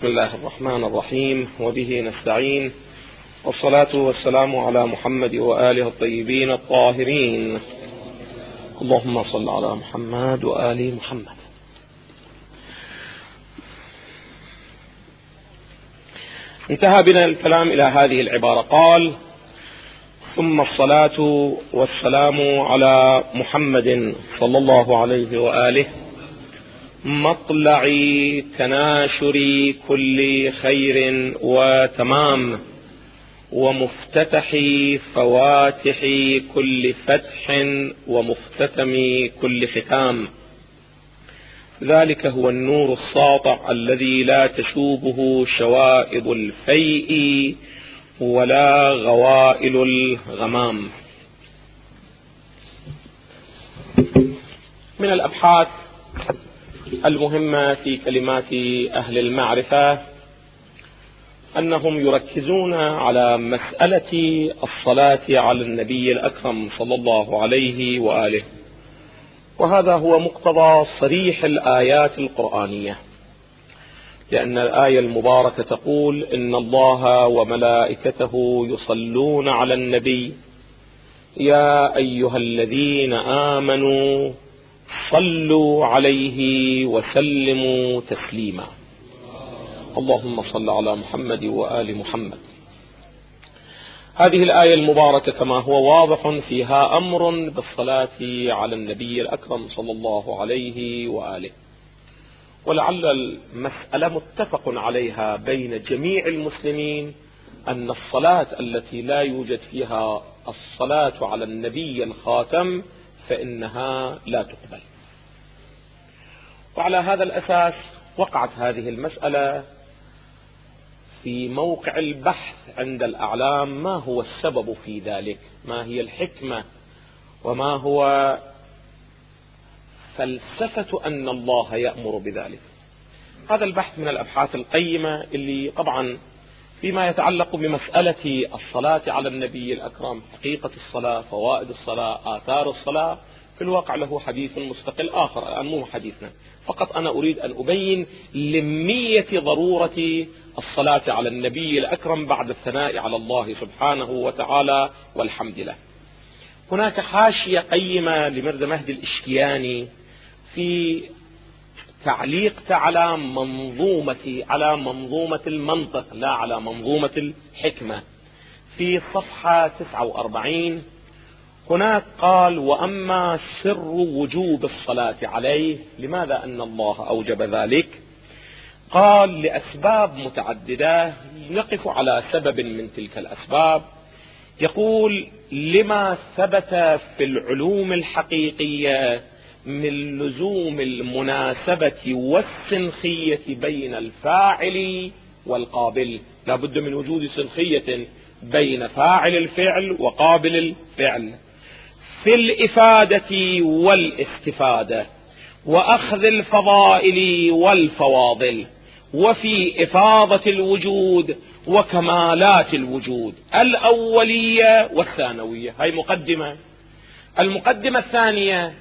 بسم الله الرحمن الرحيم، وبه نستعين، والصلاة والسلام على محمد وآله الطيبين الطاهرين. اللهم صل على محمد وآل محمد. انتهى بنا الكلام إلى هذه العبارة، قال: ثم الصلاة والسلام على محمد صلى الله عليه وآله مطلع تناشر كل خير وتمام، ومفتتح فواتح كل فتح، ومختتم كل ختام. ذلك هو النور الساطع الذي لا تشوبه شوائب الفيء ولا غوائل الغمام. من الأبحاث المهمة في كلمات أهل المعرفة أنهم يركزون على مسألة الصلاة على النبي الأكرم صلى الله عليه وآله، وهذا هو مقتضى صريح الآيات القرآنية، لأن الآية المباركة تقول: إن الله وملائكته يصلون على النبي يا أيها الذين آمنوا صلوا عليه وسلموا تسليما. اللهم صل على محمد وآل محمد. هذه الآية المباركة كما هو واضح فيها أمر بالصلاة على النبي الأكرم صلى الله عليه وآله، ولعل المسألة متفق عليها بين جميع المسلمين أن الصلاة التي لا يوجد فيها الصلاة على النبي الخاتم فإنها لا تقبل. وعلى هذا الأساس وقعت هذه المسألة في موقع البحث عند الأعلام: ما هو السبب في ذلك؟ ما هي الحكمة؟ وما هو فلسفة أن الله يأمر بذلك؟ هذا البحث من الأبحاث القيمة اللي طبعا فيما يتعلق بمسألة الصلاة على النبي الأكرم، حقيقة الصلاة، فوائد الصلاة، آثار الصلاة، في الواقع له حديث مستقل آخر، الآن مو حديثنا، فقط أنا أريد أن أبين لمية ضرورة الصلاة على النبي الأكرم بعد الثناء على الله سبحانه وتعالى والحمد له. هناك حاشية قيمة لمرد مهدي الإشكياني في تعليق على منظومة المنطق، لا على منظومة الحكمة، في صفحة 49. هناك قال: وأما سر وجوب الصلاة عليه، لماذا أن الله أوجب ذلك؟ قال: لأسباب متعددة، نقف على سبب من تلك الأسباب. يقول: لما ثبت في العلوم الحقيقية من لزوم المناسبة والسنخية بين الفاعل والقابل. لا بد من وجود سنخية بين فاعل الفعل وقابل الفعل في الإفادة والاستفادة، وأخذ الفضائل والفواضل، وفي إفاضة الوجود وكمالات الوجود الأولية والثانوية. هاي مقدمة. المقدمة الثانية: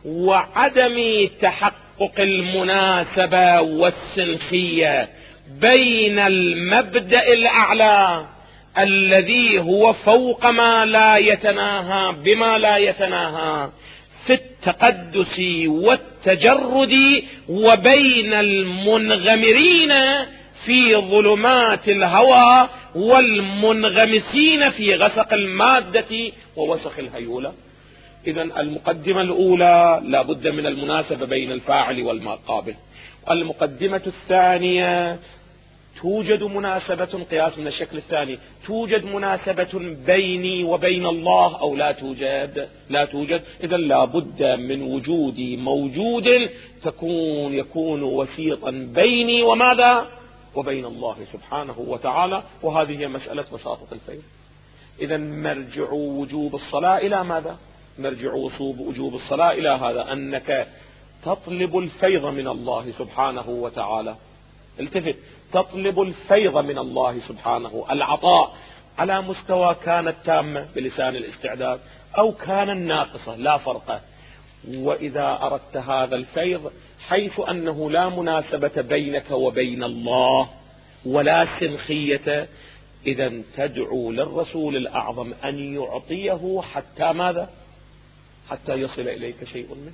وعدم تحقق المناسبة والسنخية بين المبدأ الأعلى الذي هو فوق ما لا يتناهى بما لا يتناهى في التقدس والتجرد، وبين المنغمرين في ظلمات الهوى والمنغمسين في غسق المادة ووسخ الهيولة. إذن المقدمة الأولى: لا بد من المناسبة بين الفاعل والقابل. المقدمة الثانية: توجد مناسبة، قياس من الشكل الثاني، توجد مناسبة بيني وبين الله أو لا توجد؟ لا توجد. إذن لا بد من وجود موجود يكون وسيطا بيني وماذا؟ وبين الله سبحانه وتعالى. وهذه هي مسألة وساطة الفيض. إذن مرجع وجوب الصلاة إلى ماذا؟ مرجع وجوب الصلاة إلى هذا: أنك تطلب الفيض من الله سبحانه وتعالى. التفت، تطلب الفيض من الله سبحانه، العطاء على مستوى كانت تامة بلسان الاستعداد أو كان ناقصة، لا فرق. وإذا أردت هذا الفيض حيث أنه لا مناسبة بينك وبين الله، ولا سنخية، إذا تدعو للرسول الأعظم أن يعطيه حتى ماذا؟ حتى يصل إليك شيء منه.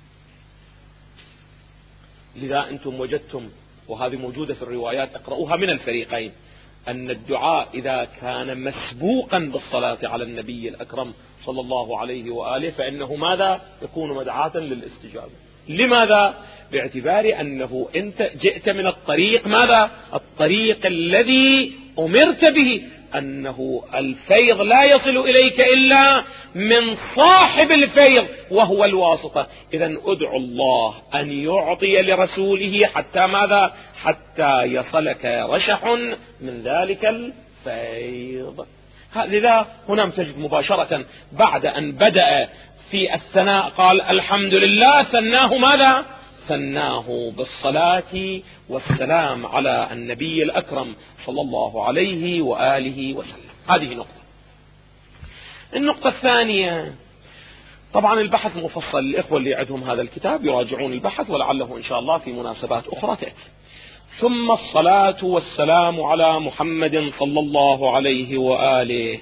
لذا أنتم وجدتم، وهذه موجودة في الروايات اقرأوها من الفريقين، أن الدعاء إذا كان مسبوقا بالصلاة على النبي الأكرم صلى الله عليه وآله فإنه ماذا؟ يكون مدعاة للاستجابة. لماذا؟ باعتبار أنه أنت جئت من الطريق ماذا؟ الطريق الذي أمرت به، أنه الفيض لا يصل إليك إلا من صاحب الفيض وهو الواسطة. إذا ادعو الله أن يعطي لرسوله حتى ماذا؟ حتى يصلك رشح من ذلك الفيض. لذا هنا تجد مباشرة بعد أن بدأ في الثناء قال الحمد لله، ثناه ماذا؟ ثناه بالصلاة والسلام على النبي الأكرم صلى الله عليه وآله وسلم. هذه نقطة. النقطة الثانية، طبعا البحث مفصل، الإخوة اللي عندهم هذا الكتاب يراجعون البحث ولعله إن شاء الله في مناسبات أخرى تأتي. ثم الصلاة والسلام على محمد صلى الله عليه وآله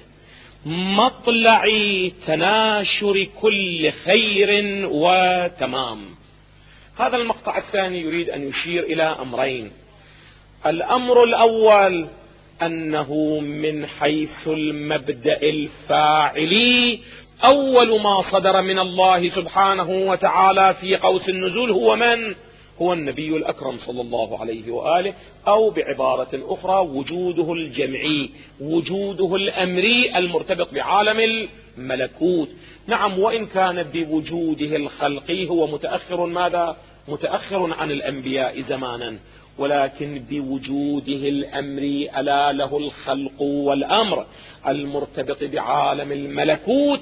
مطلع تناشر كل خير وتمام. هذا المقطع الثاني يريد أن يشير إلى أمرين. الأمر الأول أنه من حيث المبدأ الفاعلي أول ما صدر من الله سبحانه وتعالى في قوس النزول هو من؟ هو النبي الأكرم صلى الله عليه وآله، أو بعبارة أخرى وجوده الجمعي، وجوده الأمري المرتبط بعالم الملكوت. نعم، وإن كان بوجوده الخلقي هو متأخر ماذا؟ متأخر عن الأنبياء زمانا، ولكن بوجوده الأمري ألا له الخلق والأمر المرتبط بعالم الملكوت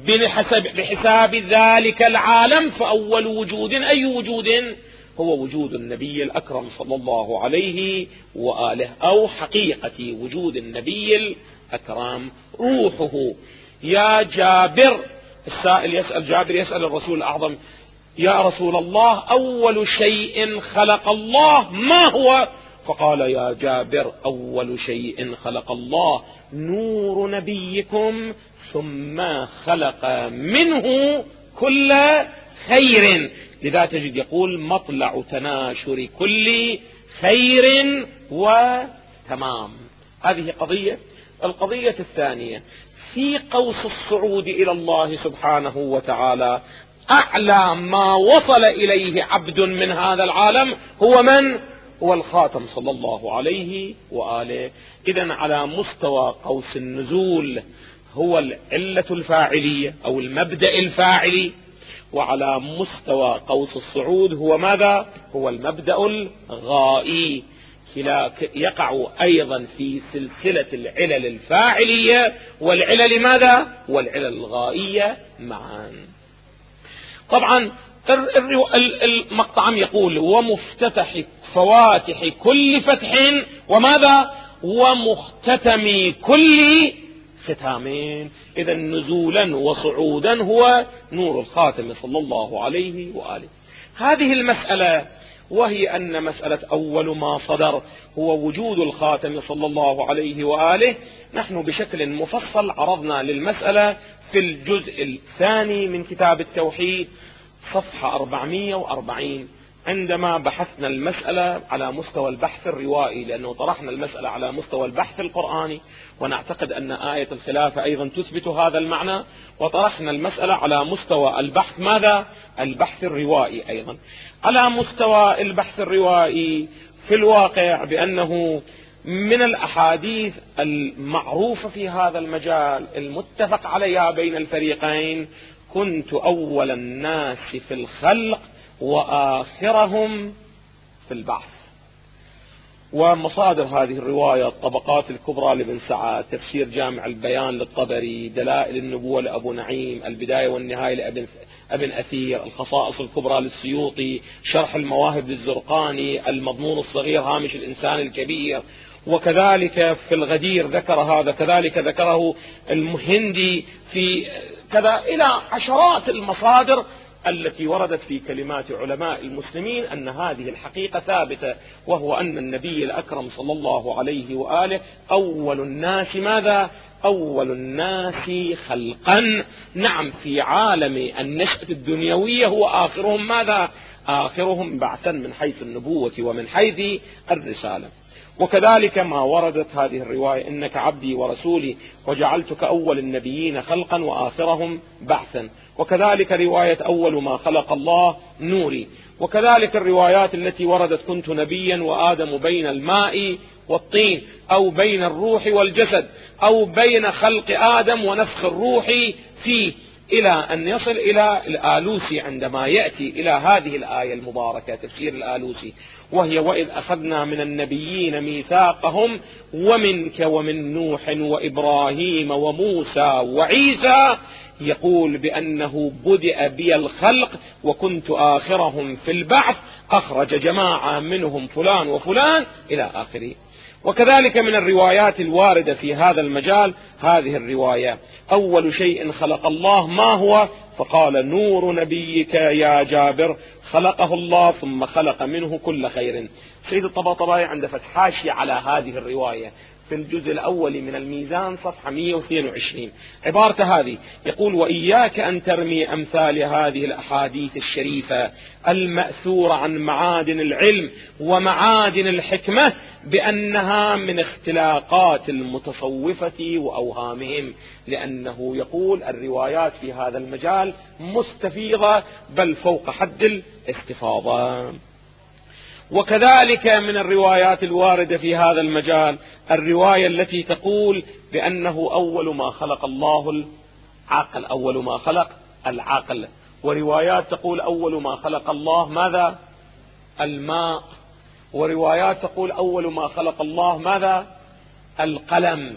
بحساب ذلك العالم. فأول وجود أي وجود؟ هو وجود النبي الأكرم صلى الله عليه وآله، أو حقيقة وجود النبي الأكرم روحه. يا جابر، السائل يسأل، جابر يسأل الرسول الأعظم يا رسول الله أول شيء خلق الله ما هو؟ فقال يا جابر أول شيء خلق الله نور نبيكم ثم خلق منه كل خير. لذا تجد يقول مطلع تناشر كل خير وتمام. هذه قضية. القضية الثانية في قوس الصعود إلى الله سبحانه وتعالى، أعلى ما وصل إليه عبد من هذا العالم هو من؟ هو الخاتم صلى الله عليه وآله. إذن على مستوى قوس النزول هو العلة الفاعلية أو المبدأ الفاعلي، وعلى مستوى قوس الصعود هو ماذا؟ هو المبدأ الغائي. يقع أيضا في سلسلة العلل الفاعلية والعلل ماذا؟ والعلل الغائية معا. طبعا المقطع يقول ومفتتح فواتح كل فتح وماذا؟ ومختتم كل ختامين. إذا نزولا وصعودا هو نور الخاتم صلى الله عليه وآله. هذه المسألة، وهي أن مسألة أول ما صدر هو وجود الخاتم صلى الله عليه وآله، نحن بشكل مفصل عرضنا للمسألة في الجزء الثاني من كتاب التوحيد صفحة 440 عندما بحثنا المسألة على مستوى البحث الروائي، لأنه طرحنا المسألة على مستوى البحث القرآني ونعتقد أن آية الخلافة أيضا تثبت هذا المعنى، وطرحنا المسألة على مستوى البحث ماذا؟ البحث الروائي أيضا. على مستوى البحث الروائي في الواقع بأنه من الأحاديث المعروفة في هذا المجال المتفق عليها بين الفريقين كنت أول الناس في الخلق وآخرهم في البعث. ومصادر هذه الرواية الطبقات الكبرى لابن سعد، تفسير جامع البيان للطبري، دلائل النبوة لأبو نعيم، البداية والنهاية لابن أثير، الخصائص الكبرى للسيوطي، شرح المواهب للزرقاني، المضمون الصغير هامش الإنسان الكبير، وكذلك في الغدير ذكر هذا، كذلك ذكره المهندي في كذا، إلى عشرات المصادر التي وردت في كلمات علماء المسلمين أن هذه الحقيقة ثابتة، وهو أن النبي الأكرم صلى الله عليه وآله أول الناس ماذا؟ أول الناس خلقا. نعم، في عالم النشأة الدنيوية هو آخرهم ماذا؟ آخرهم بعثا من حيث النبوة ومن حيث الرسالة. وكذلك ما وردت هذه الرواية: إنك عبدي ورسولي وجعلتك أول النبيين خلقا وآخرهم بعثا. وكذلك رواية أول ما خلق الله نوري. وكذلك الروايات التي وردت: كنت نبيا وآدم بين الماء والطين، أو بين الروح والجسد، أو بين خلق آدم ونفخ الروح فيه، إلى أن يصل إلى الآلوسي عندما يأتي إلى هذه الآية المباركة، تفسير الآلوسي، وهي: وإذ أخذنا من النبيين ميثاقهم ومنك ومن نوح وإبراهيم وموسى وعيسى، يقول بأنه بدأ بي الخلق وكنت آخرهم في البعث، أخرج جماعة منهم فلان وفلان إلى آخره. وكذلك من الروايات الواردة في هذا المجال هذه الرواية: أول شيء خلق الله ما هو؟ فقال: نور نبيك يا جابر، خلقه الله ثم خلق منه كل خير. سيد الطباطبائي عند فتح حاشية على هذه الرواية في الجزء الأول من الميزان صفحة 122 عبارة هذه، يقول: وإياك أن ترمي أمثال هذه الأحاديث الشريفة المأثورة عن معادن العلم ومعادن الحكمة بأنها من اختلاقات المتصوفة وأوهامهم، لأنه يقول الروايات في هذا المجال مستفيضة بل فوق حد الاستفاضة. وكذلك من الروايات الواردة في هذا المجال الرواية التي تقول بأنه أول ما خلق الله العقل، أول ما خلق العقل. وروايات تقول أول ما خلق الله ماذا؟ الماء. وروايات تقول أول ما خلق الله ماذا؟ القلم.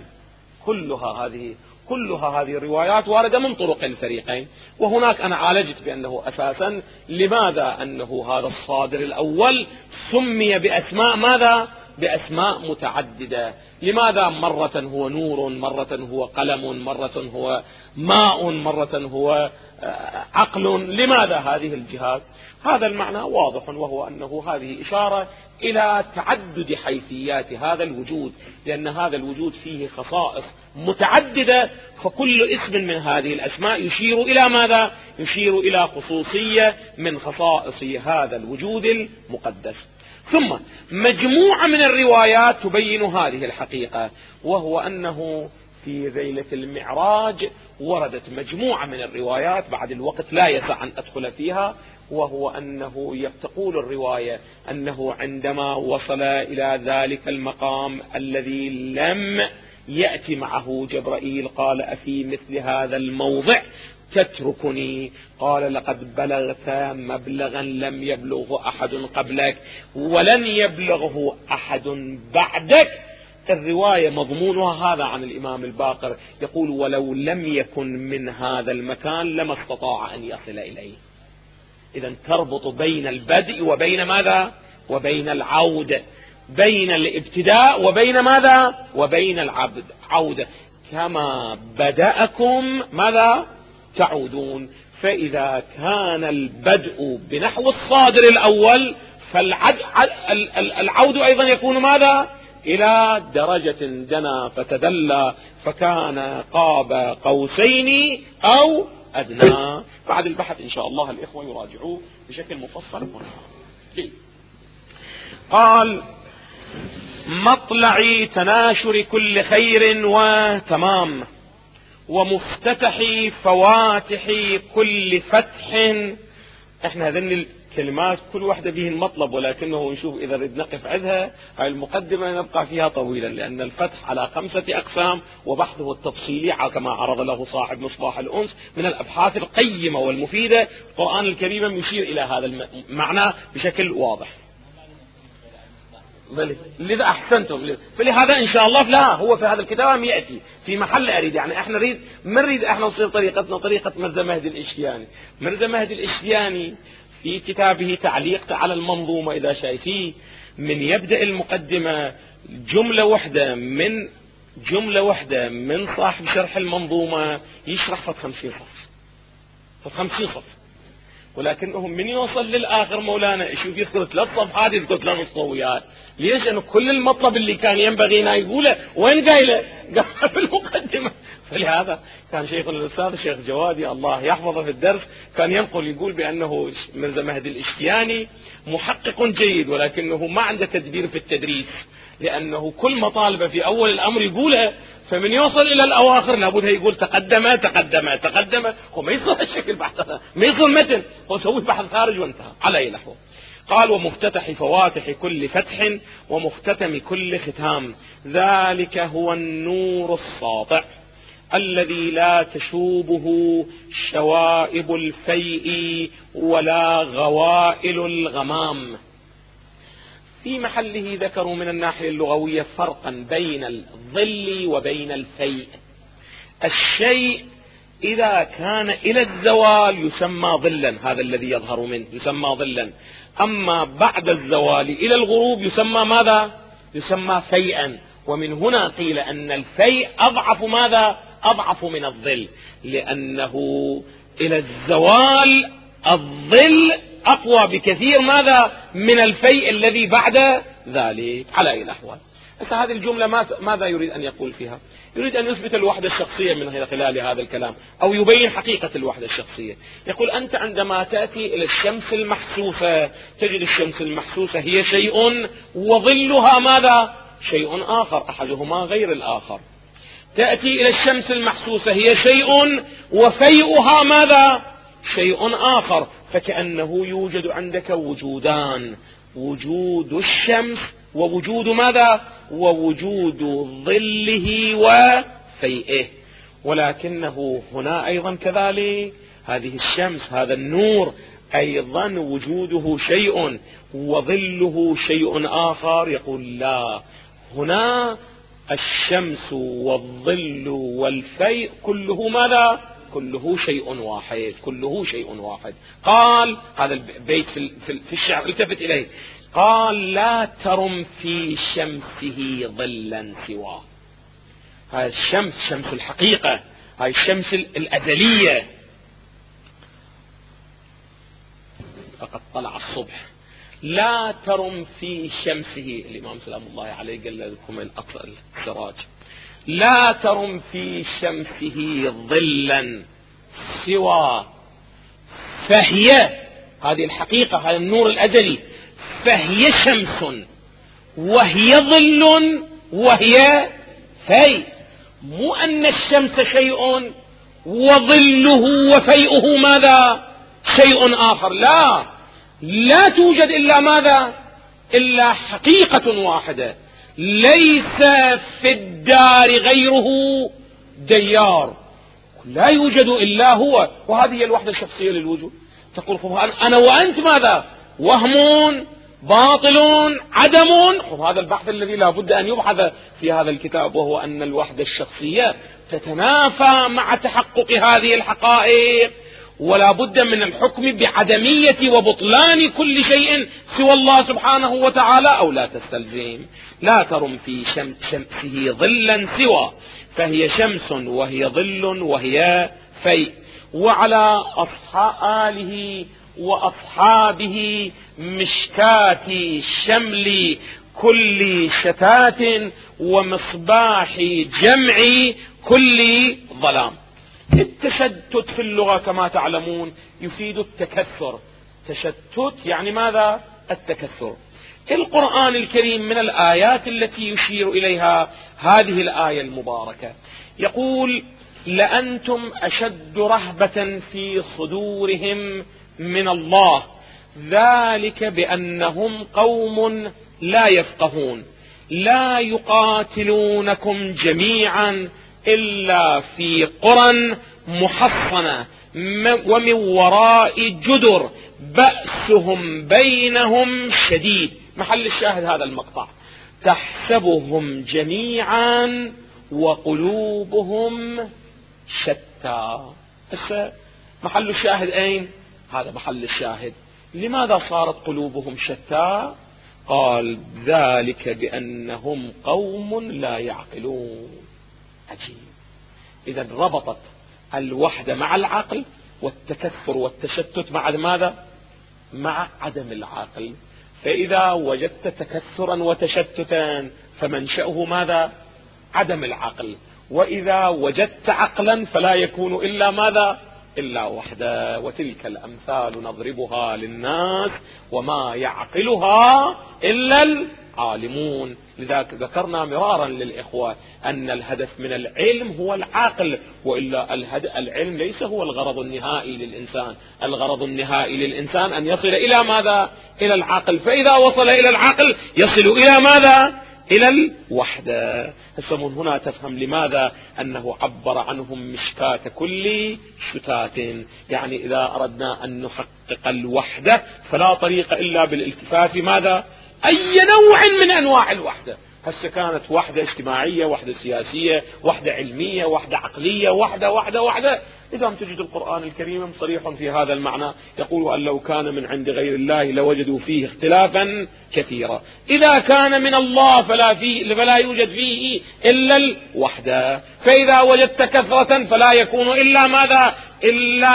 كلها هذه الروايات واردة من طرق الفريقين. وهناك أنا عالجت بأنه أساسا لماذا أنه هذا الصادر الأول سمي بأسماء ماذا؟ بأسماء متعددة. لماذا مرة هو نور، مرة هو قلم، مرة هو ماء، مرة هو عقل؟ لماذا هذه الجهات؟ هذا المعنى واضح، وهو أنه هذه إشارة إلى تعدد حيثيات هذا الوجود، لأن هذا الوجود فيه خصائص متعددة، فكل اسم من هذه الأسماء يشير إلى ماذا؟ يشير إلى خصوصية من خصائص هذا الوجود المقدس. ثم مجموعة من الروايات تبين هذه الحقيقة، وهو أنه في ليلة المعراج وردت مجموعة من الروايات، بعد الوقت لا يسع أن أدخل فيها، وهو أنه تقول الرواية أنه عندما وصل إلى ذلك المقام الذي لم يأتي معه جبرائيل قال: أفي مثل هذا الموضع تتركني؟ قال: لقد بلغت مبلغا لم يبلغه أحد قبلك ولن يبلغه أحد بعدك. الرواية مضمونها هذا عن الإمام الباقر، يقول: ولو لم يكن من هذا المكان لما استطاع أن يصل إليه. إذا تربط بين البدء وبين ماذا؟ وبين العودة، بين الابتداء وبين ماذا؟ وبين العبد عودة، كما بدأكم ماذا؟ تعودون. فإذا كان البدء بنحو الصادر الأول فالعود أيضا يكون ماذا؟ إلى درجة دنا فتدلى فكان قاب قوسين أو أدنى. بعد البحث إن شاء الله الإخوة يراجعوه بشكل مفصل هنا. قال: مطلع تناشر كل خير وتمام، ومفتتح فواتح كل فتح. احنا هذين الكلمات كل واحدة به المطلب، ولكنه نشوف إذا ردنا نقف عندها هاي المقدمة نبقى فيها طويلا، لأن الفتح على 5 أقسام، وبحثه التفصيلي كما عرض له صاحب مصباح الأنس من الأبحاث القيمة والمفيدة. القرآن الكريم يشير إلى هذا المعنى بشكل واضح. لذا أحسنتم، فلهذا إن شاء الله لا هو في هذا الكتاب يأتي في محل أريد، يعني احنا نريد احنا نصير طريقتنا طريقة مرزا مهدي الإشتياني. مرزا مهدي الإشتياني في كتابه تعليق على المنظومة إذا شايفيه، من يبدأ المقدمة جملة واحدة من صاحب شرح المنظومة يشرح 50 صف، ولكنهم من يوصل للآخر مولانا يشوف يذكر 3 صفحات يذكر 3 مستويات. ليش؟ لأنه كل المطلب اللي كان ينبغي أن يقوله وين قايله؟ قال في المقدمة. فلهذا كان شيخنا الأستاذ الشيخ جوادي الله يحفظه في الدرس كان ينقل يقول بأنه مرزا مهدي الاشتياني محقق جيد ولكنه ما عنده تدبير في التدريس، لأنه كل مطالبه في أول الأمر يقولها، فمن يوصل إلى الأواخر لابد يقول تقدم تقدم تقدم. هو ما يصير الشكل بحث، ما يصير متن، هو سوي بحث خارج وانتهى على أي نحو. قال ومفتتح فواتح كل فتح ومختتم كل ختام، ذلك هو النور الساطع الذي لا تشوبه شوائب الفيء ولا غوائل الغمام. في محله ذكروا من الناحية اللغوية فرقا بين الظل وبين الفيء. الشيء إذا كان إلى الزوال يسمى ظلا، هذا الذي يظهر منه يسمى ظلا، أما بعد الزوال إلى الغروب يسمى ماذا؟ يسمى فيئا. ومن هنا قيل أن الفيء أضعف ماذا؟ أضعف من الظل، لأنه إلى الزوال الظل أقوى بكثير ماذا؟ من الفيء الذي بعد ذلك على أي الأحوال. هذه الجملة ماذا يريد أن يقول فيها؟ يريد أن يثبت الوحدة الشخصية من خلال هذا الكلام، أو يبين حقيقة الوحدة الشخصية. يقول أنت عندما تأتي إلى الشمس المحسوسة تجد الشمس المحسوسة هي شيء وظلها ماذا؟ شيء آخر، أحدهما غير الآخر. تأتي إلى الشمس المحسوسة هي شيء وفيئها ماذا؟ شيء آخر. فكأنه يوجد عندك وجودان، وجود الشمس ووجود ماذا؟ ووجود ظله وفيئه. ولكنه هنا أيضا كذلك، هذه الشمس هذا النور أيضا وجوده شيء وظله شيء آخر. يقول لا، هنا الشمس والظل والفيء كله ماذا؟ كله شيء واحد، كله شيء واحد. قال هذا البيت في الشعر التفت إليه، قال لا ترم في شمسه ظلا سواه. هاي الشمس شمس الحقيقة، هاي الشمس الأزلية. فقد طلع الصبح، لا ترم في شمسه. الإمام سلام الله عليه قال لكم السراج، لا ترم في شمسه ظلا سوى. فهي هذه الحقيقة، هذا النور الأزلي، فهي شمس وهي ظل وهي فيء. مو أن الشمس شيء وظله وفيئه ماذا؟ شيء آخر. لا توجد إلا ماذا؟ إلا حقيقة واحدة. ليس في الدار غيره ديار، لا يوجد إلا هو. وهذه هي الوحدة الشخصية للوجود. تقول أنا وأنت ماذا؟ وهم، باطل، عدم. هذا البحث الذي لا بد أن يبحث في هذا الكتاب، وهو أن الوحدة الشخصية تتنافى مع تحقق هذه الحقائق، ولا بد من الحكم بعدمية وبطلان كل شيء سوى الله سبحانه وتعالى، أو لا تستلزم. لا ترم في شمسه ظلا سوى، فهي شمس وهي ظل وهي فيء. وعلى آله وأصحابه مشكاة شمل كل شتات ومصباح جمع كل ظلام. التشتت في اللغة كما تعلمون يفيد التكثر. تشتت يعني ماذا؟ التكثر. القرآن الكريم من الآيات التي يشير إليها هذه الآية المباركة، يقول لأنتم أشد رهبة في صدورهم من الله، ذلك بأنهم قوم لا يفقهون، لا يقاتلونكم جميعا إلا في قرى محصنة ومن وراء جدر بأسهم بينهم شديد. محل الشاهد هذا المقطع، تحسبهم جميعا وقلوبهم شتى. محل الشاهد أين؟ هذا محل الشاهد. لماذا صارت قلوبهم شتى؟ قال ذلك بأنهم قوم لا يعقلون. عجيب. إذا ربطت الوحدة مع العقل والتكثر والتشتت مع ماذا؟ مع عدم العقل. فإذا وجدت تكثرا وتشتتا فمنشأه ماذا؟ عدم العقل. وإذا وجدت عقلا فلا يكون إلا ماذا؟ إلا وحده. وتلك الأمثال نضربها للناس وما يعقلها إلا العالمون. لذلك ذكرنا مرارا للإخوة أن الهدف من العلم هو العقل، وإلا العلم ليس هو الغرض النهائي للإنسان. الغرض النهائي للإنسان أن يصل إلى ماذا؟ إلى العقل. فإذا وصل إلى العقل يصل إلى ماذا؟ إلى الوحدة. هسه من هنا تفهم لماذا أنه عبر عنهم مشكاة كل شتات. يعني إذا أردنا أن نحقق الوحدة فلا طريق إلا بالالتفاف ماذا؟ أي نوع من أنواع الوحدة. هسه كانت وحدة اجتماعية، وحدة سياسية، وحدة علمية، وحدة عقلية، وحدة. إذا تجد القرآن الكريم صريح في هذا المعنى، يقول أن لو كان من عند غير الله لوجدوا فيه اختلافا كثيرا. إذا كان من الله فلا يوجد فيه إلا الوحدة. فإذا وجدت كثرة فلا يكون إلا ماذا؟ إلا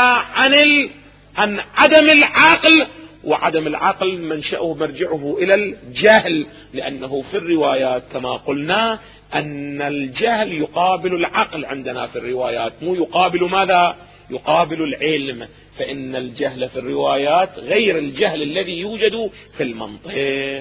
عن عدم العقل. وعدم العقل منشأه مرجعه إلى الجهل، لأنه في الروايات كما قلنا أن الجهل يقابل العقل عندنا في الروايات، مو يقابل ماذا؟ يقابل العلم. فإن الجهل في الروايات غير الجهل الذي يوجد في المنطق.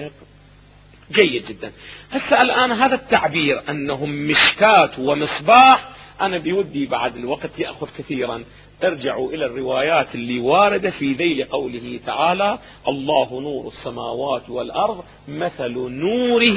جيد جدا. هسه الآن هذا التعبير أنهم مشكات ومصباح، أنا بودي بعد الوقت يأخذ كثيرا ارجعوا إلى الروايات اللي واردة في ذيل قوله تعالى الله نور السماوات والأرض مثل نوره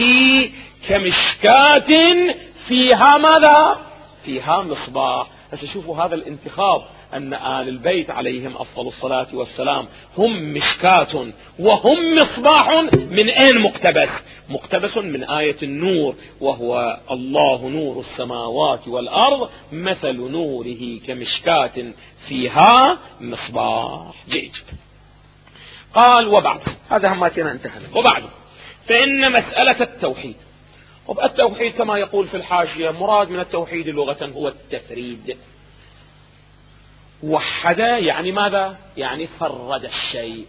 كمشكاة فيها ماذا؟ فيها مصباح. هسه شوفوا هذا الانتخاب، أن آل البيت عليهم أفضل الصلاة والسلام هم مشكاة وهم مصباح. من أين مقتبس؟ مقتبس من آية النور، وهو الله نور السماوات والأرض مثل نوره كمشكاة فيها مصباح. جيد. قال وبعد هذا هماتنا انتهينا. وبعد فإن مسألة التوحيد، التوحيد كما يقول في الحاشية مراد من التوحيد لغة هو التفريد. وحد يعني ماذا؟ يعني فرد الشيء.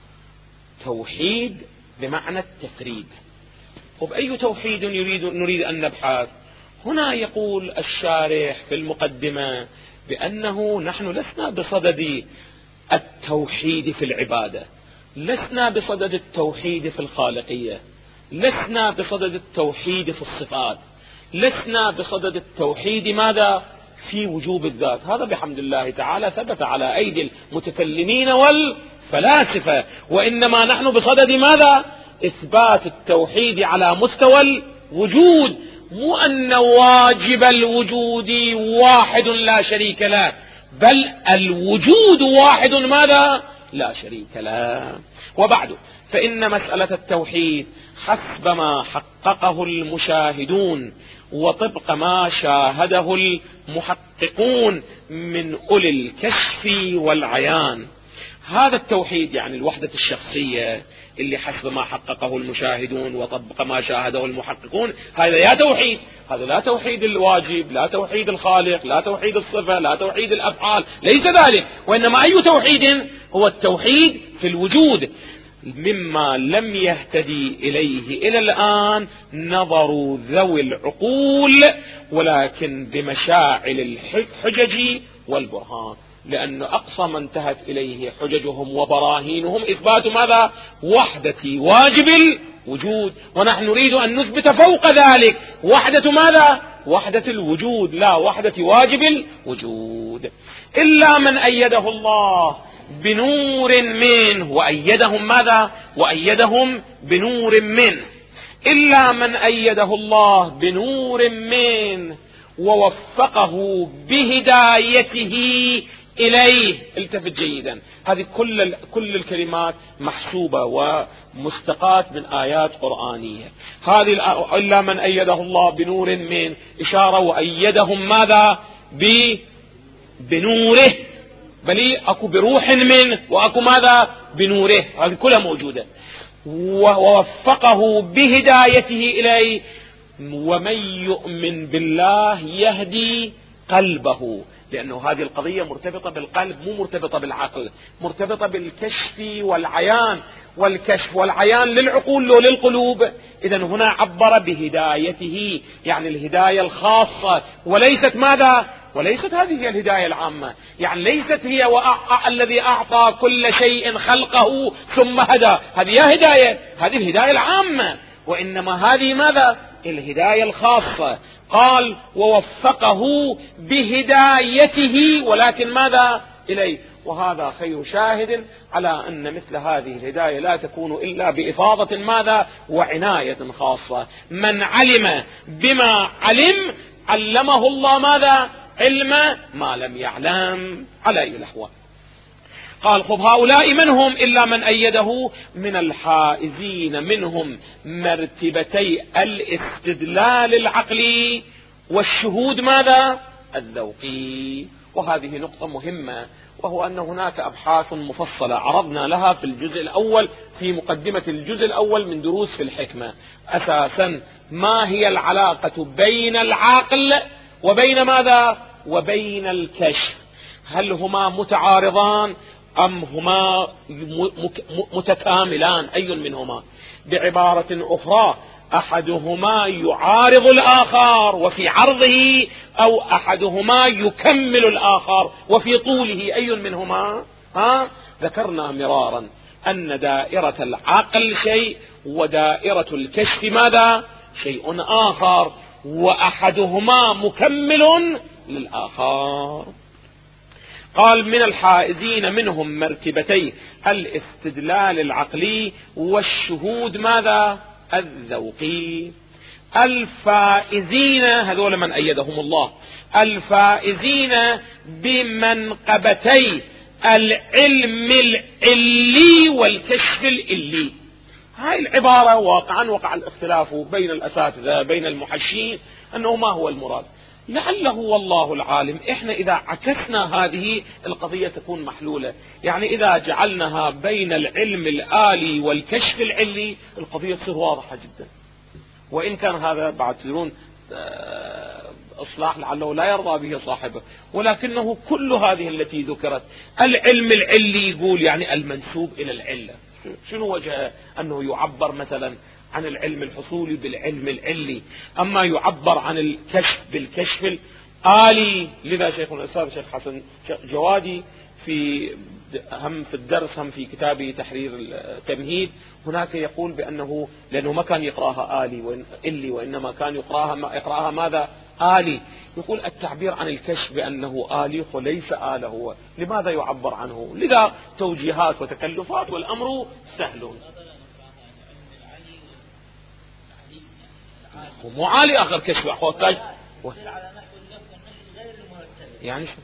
توحيد بمعنى التفريد. وبأي توحيد نريد أن نبحث؟ هنا يقول الشارح في المقدمة بأنه نحن لسنا بصدد التوحيد في العبادة، لسنا بصدد التوحيد في الخالقية، لسنا بصدد التوحيد في الصفات، لسنا بصدد التوحيد ماذا؟ في وجوب الذات. هذا بحمد الله تعالى ثبت على أيدي المتكلمين والفلاسفة. وإنما نحن بصدد ماذا؟ إثبات التوحيد على مستوى الوجود، مو أن واجب الوجود واحد لا شريك له، بل الوجود واحد ماذا؟ لا شريك له. وبعد فإن مسألة التوحيد حسب ما حققه المشاهدون وطبق ما شاهده المحققون من أولي الكشف والعيان، هذا التوحيد يعني الوحدة الشخصية اللي حسب ما حققه المشاهدون وطبق ما شاهده المحققون، هذا يا توحيد، هذا لا توحيد الواجب، لا توحيد الخالق، لا توحيد الصفة، لا توحيد الأفعال، ليس ذلك. وإنما أي توحيد؟ هو التوحيد في الوجود، مما لم يهتدي إليه إلى الآن نظر ذوي العقول، ولكن بمشاعل الحجج والبرهان. لأن أقصى ما انتهت إليه حججهم وبراهينهم إثبات ماذا؟ وحدة واجب الوجود. ونحن نريد أن نثبت فوق ذلك وحدة ماذا؟ وحدة الوجود، لا وحدة واجب الوجود. إلا من أيده الله بنور منه، وأيدهم ماذا؟ وأيدهم بنور منه. إلا من أيده الله بنور منه ووفقه بهدايته إليه. التفت جيدا، هذه كل الكلمات محسوبة ومستقاة من آيات قرآنية. هذه إلا من أيده الله بنور من إشارة، وأيدهم ماذا؟ بنوره، بل أكو بروح منه وأكو ماذا؟ بنوره. هذه كلها موجودة. ووفقه بهدايته إليه. ومن يؤمن بالله يهدي قلبه. لأنه هذه القضية مرتبطة بالقلب، مو مرتبطة بالعقل، مرتبطة بالكشف والعيان، والكشف والعيان للعقول وللقلوب. إذا هنا عبر بهدايته، يعني الهداية الخاصة، وليست ماذا؟ وليست هذه هي الهداية العامة، يعني ليست هي الذي أعطى كل شيء خلقه ثم هدى، هذه هداية، هذه الهداية العامة، وإنما هذه ماذا؟ الهداية الخاصة. قال ووفقه بهدايته، ولكن ماذا؟ إليه. وهذا خير شاهد على أن مثل هذه الهداية لا تكون إلا بإفاضة ماذا؟ وعناية خاصة. من علم بما علم علمه الله ماذا؟ علم ما لم يعلم على أي الأحوال. قال خب هؤلاء منهم إلا من أيده من الحائزين منهم مرتبتي الاستدلال العقلي والشهود ماذا؟ الذوقي. وهذه نقطة مهمة، وهو أن هناك أبحاث مفصلة عرضنا لها في الجزء الأول، في مقدمة الجزء الأول من دروس في الحكمة. أساسا ما هي العلاقة بين العقل وبين ماذا؟ وبين الكشف؟ هل هما متعارضان أم هما متكاملان؟ أي منهما؟ بعبارة أخرى، أحدهما يعارض الآخر وفي عرضه، أو أحدهما يكمل الآخر وفي طوله؟ أي منهما؟ ذكرنا مرارا أن دائرة العقل شيء، ودائرة الكشف ماذا؟ شيء آخر، وأحدهما مكمل للآخر. قال من الحائزين منهم مرتبتي الاستدلال العقلي والشهود ماذا؟ الذوقي. الفائزين هذول من أيدهم الله، الفائزين بمنقبتي العلم العلي والكشف الإلي. هاي العبارة واقعا وقع الاختلاف بين الأساتذة بين المحشين أنه ما هو المراد. لعله والله العالم احنا اذا عكسنا هذه القضية تكون محلولة، يعني اذا جعلناها بين العلم الآلي والكشف العلي القضية تصير واضحة جدا. وان كان هذا بعد تدرون اصلاح لعله لا يرضى به صاحبه، ولكنه كل هذه التي ذكرت العلم العلي يقول يعني المنسوب الى العلة. شنو وجه انه يعبر مثلا عن العلم الحصولي بالعلم العلي، أما يعبر عن الكشف بالكشف الآلي؟ لذا شيخنا الأستاذ شيخ حسن جوادي هم في الدرس هم في كتابه تحرير التمهيد هناك يقول بأنه لأنه ما كان يقراها آلي إلي، وإنما كان يقراها ماذا؟ آلي. يقول التعبير عن الكشف بأنه آلي وليس آله هو، لماذا يعبر عنه؟ لذا توجيهات وتكلفات، والأمر سهل. ومو عالي آخر كشف أخوة يعني شو؟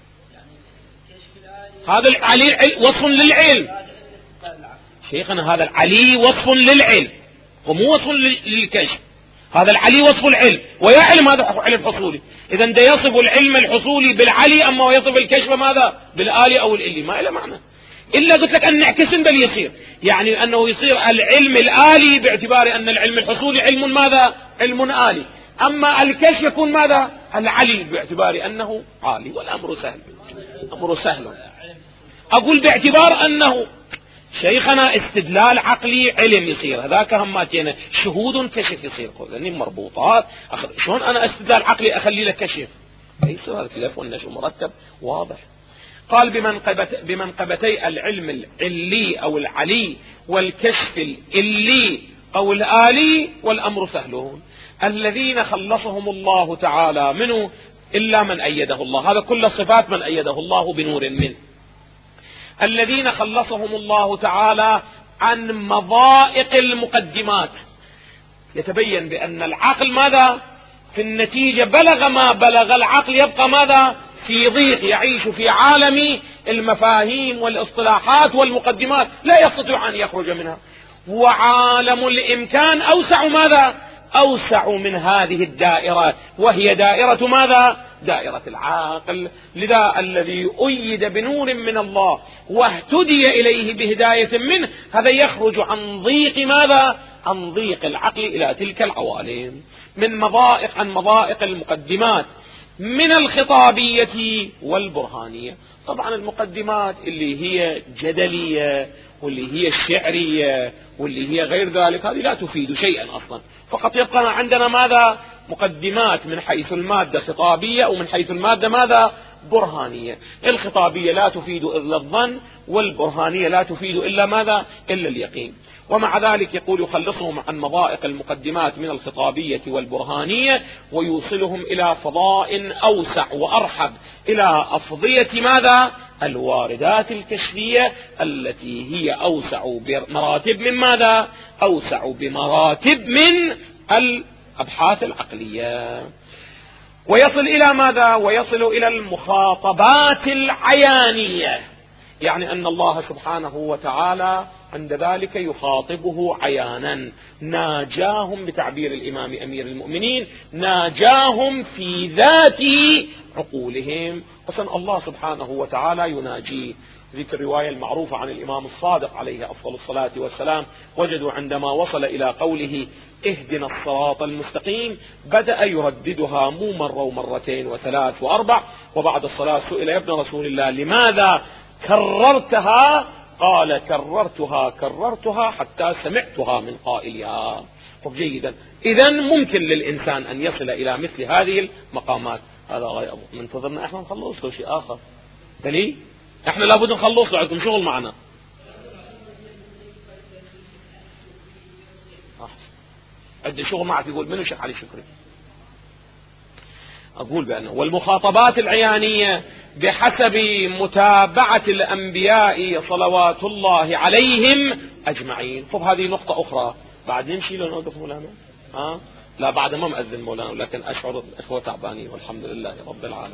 هذا العلي وصف للعلم شيخنا، هذا العلي وصف للعلم ومو وصف للكشف. هذا العلي وصف العلم ويعلم هذا علم حصولي. إذا ده يصف العلم الحصولي بالعلي، أما ويصف الكشف ماذا؟ بالآلي أو الإلي، ما إلى معنى. إلا قلت لك أن نعكسن بل يصير، يعني أنه يصير العلم الآلي باعتبار أن العلم الحصولي علم ماذا؟ علم آلي، أما الكشف يكون ماذا؟ العلي باعتبار أنه عالي، والأمر سهل. أمر سهل. أقول باعتبار أنه شيخنا استدلال عقلي علم يصير، هذاك هماتين شهود كشف يصير، يعني مربوطات. شلون أنا استدلال عقلي أخلي له كشف؟ أي سؤال كذا والنشء مرتب واضح. قال بمنقبتي العلم العلي أو العلي والكشف الإلي أو الآلي، والأمر سهلون. الذين خلصهم الله تعالى منه إلا من أيده الله، هذا كل الصفات من أيده الله بنور منه. الذين خلصهم الله تعالى عن مضائق المقدمات. يتبين بأن العقل ماذا؟ في النتيجة بلغ ما بلغ، العقل يبقى ماذا؟ في ضيق، يعيش في عالم المفاهيم والاصطلاحات والمقدمات، لا يستطيع أن يخرج منها. وعالم الإمكان أوسع ماذا؟ أوسع من هذه الدائرة، وهي دائرة ماذا؟ دائرة العقل. لذا الذي أيد بنور من الله واهتدي إليه بهداية منه، هذا يخرج عن ضيق ماذا؟ عن ضيق العقل إلى تلك العوالم، من مضائق، عن مضائق المقدمات. من الخطابية والبرهانية. طبعا المقدمات اللي هي جدلية واللي هي الشعرية واللي هي غير ذلك هذه لا تفيد شيئا أصلا، فقط يبقى عندنا ماذا؟ مقدمات من حيث المادة خطابية ومن حيث المادة ماذا؟ برهانية. الخطابية لا تفيد إلا الظن، والبرهانية لا تفيد إلا ماذا؟ إلا اليقين. ومع ذلك يقول يخلصهم عن مضائق المقدمات من الخطابية والبرهانية ويوصلهم إلى فضاء أوسع وأرحب، إلى أفضية ماذا؟ الواردات الكشفية التي هي أوسع بمراتب من ماذا؟ أوسع بمراتب من الأبحاث العقلية. ويصل إلى ماذا؟ ويصل إلى المخاطبات العيانية، يعني أن الله سبحانه وتعالى عند ذلك يخاطبه عيانا، ناجاهم بتعبير الإمام أمير المؤمنين، ناجاهم في ذات عقولهم. أصلا الله سبحانه وتعالى يناجيه. ذيك الرواية المعروفة عن الإمام الصادق عليه أفضل الصلاة والسلام، وجدوا عندما وصل إلى قوله اهدنا الصراط المستقيم بدأ يرددها مو مرة ومرتين وثلاث وأربع، وبعد الصلاة سئل يا ابن رسول الله لماذا كررتها؟ قال كررتها حتى سمعتها من قائلها. طب جيدا، إذا ممكن للإنسان أن يصل إلى مثل هذه المقامات. هذا غاية منتظرنا احنا نخلص له شيء آخر دليل، احنا لابد نخلص له، عندكم شغل معنا. عندي شغل معك. يقول منو شيخ علي شكري؟ أقول بأنه والمخاطبات العيانية بحسب متابعة الأنبياء صلوات الله عليهم أجمعين. طب هذه نقطة أخرى بعد نمشي لو نوقف مولانا. لا بعد ما مأذن مولانا، لكن أشعر أخوة تعبانين والحمد لله رب العالمين.